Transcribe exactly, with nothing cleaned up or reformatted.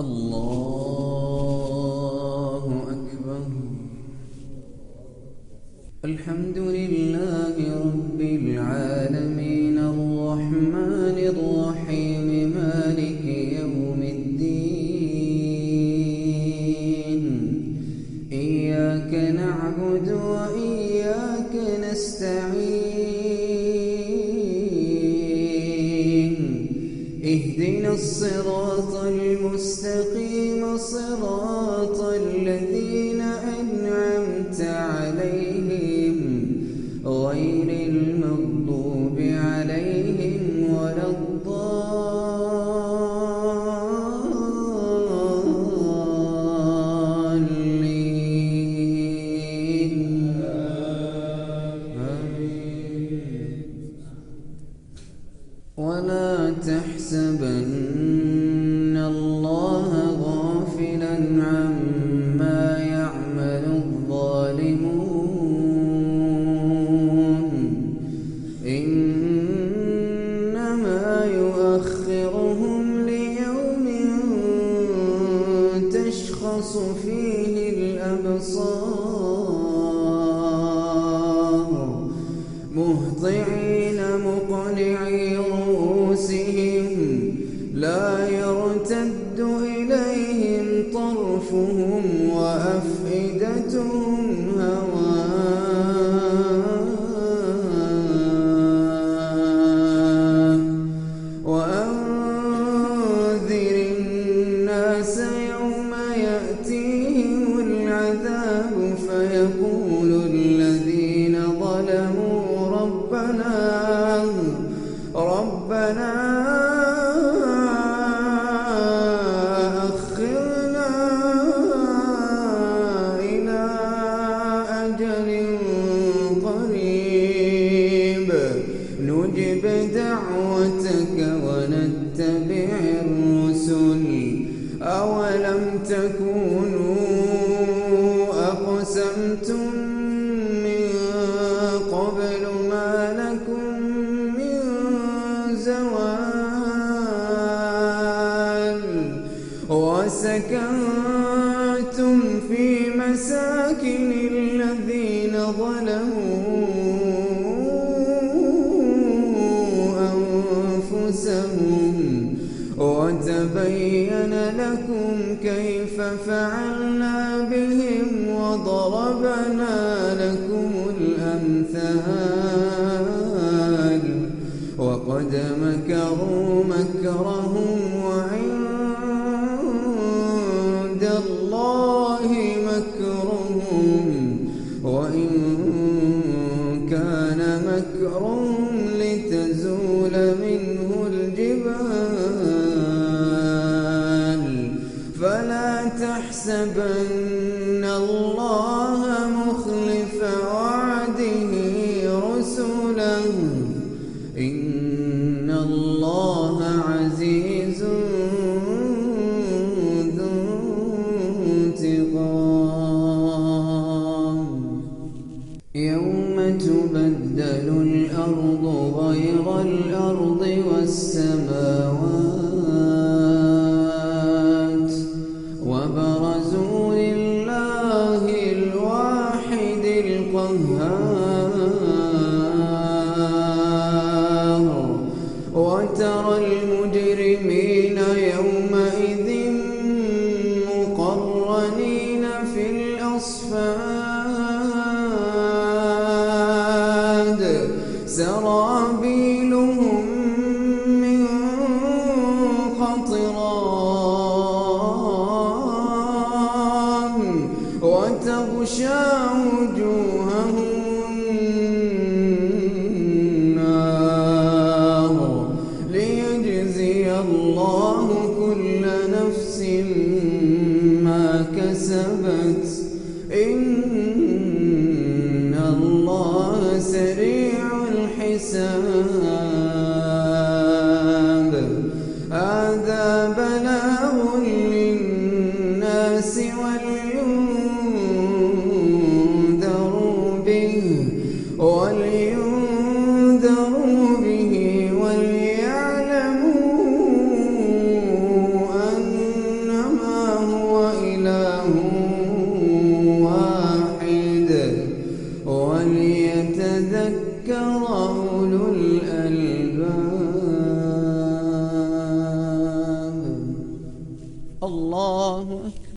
الله أكبر. الحمد لله رب العالمين الرحمن الرحيم مالك يوم الدين. إياك نعبد وإياك نستعين. اهدنا الصراط المستقيم صراط الذين أنعمت عليهم غير المغضوب عليهم ولا الضالين. آمين. ولا تحسبن الله غافلا عما يعمل الظالمون. إنما يؤخرهم ليوم تشخص فيه الأبصار مهطعين مقنعي رؤوسهم لا يرتد إليهم طرفهم وأفئدتهم هواء. وأنذر الناس يوم يأتيهم العذاب فيقول الذين ظلموا ربنا ربنا أخرنا إلى أجل قريب نجب دعوتك ونتبع الرسل أولم تكونوا أقسمتم من قبل ما لكم من زوال وسكنتم في مساكن الذين ظلموا أنفسهم وتبين لكم كيف فعلنا بهم وضربنا لكم الأمثال. وقد مكروا مكرهم وعند الله مكرهم وإن كان مكرهم لتزول منه الجبال. فلا تحسبن الله مخلف وعده رسله إن الله عزيز ذو انتقام. يوم تبدل الأرض غير الأرض والسماوات وبرزوا لله الواحد القهار. وترى المجرمين يومئذ مقرنين في الأصفاد سرابيلهم من قطران وتغشى وجوههم النار ليجزي الله كل نفس ما كسبت إن الله سريع الحساب. هذا بلاغ للناس ولينذروا به ولينذروا به وليعلموا أنما يذكر أولو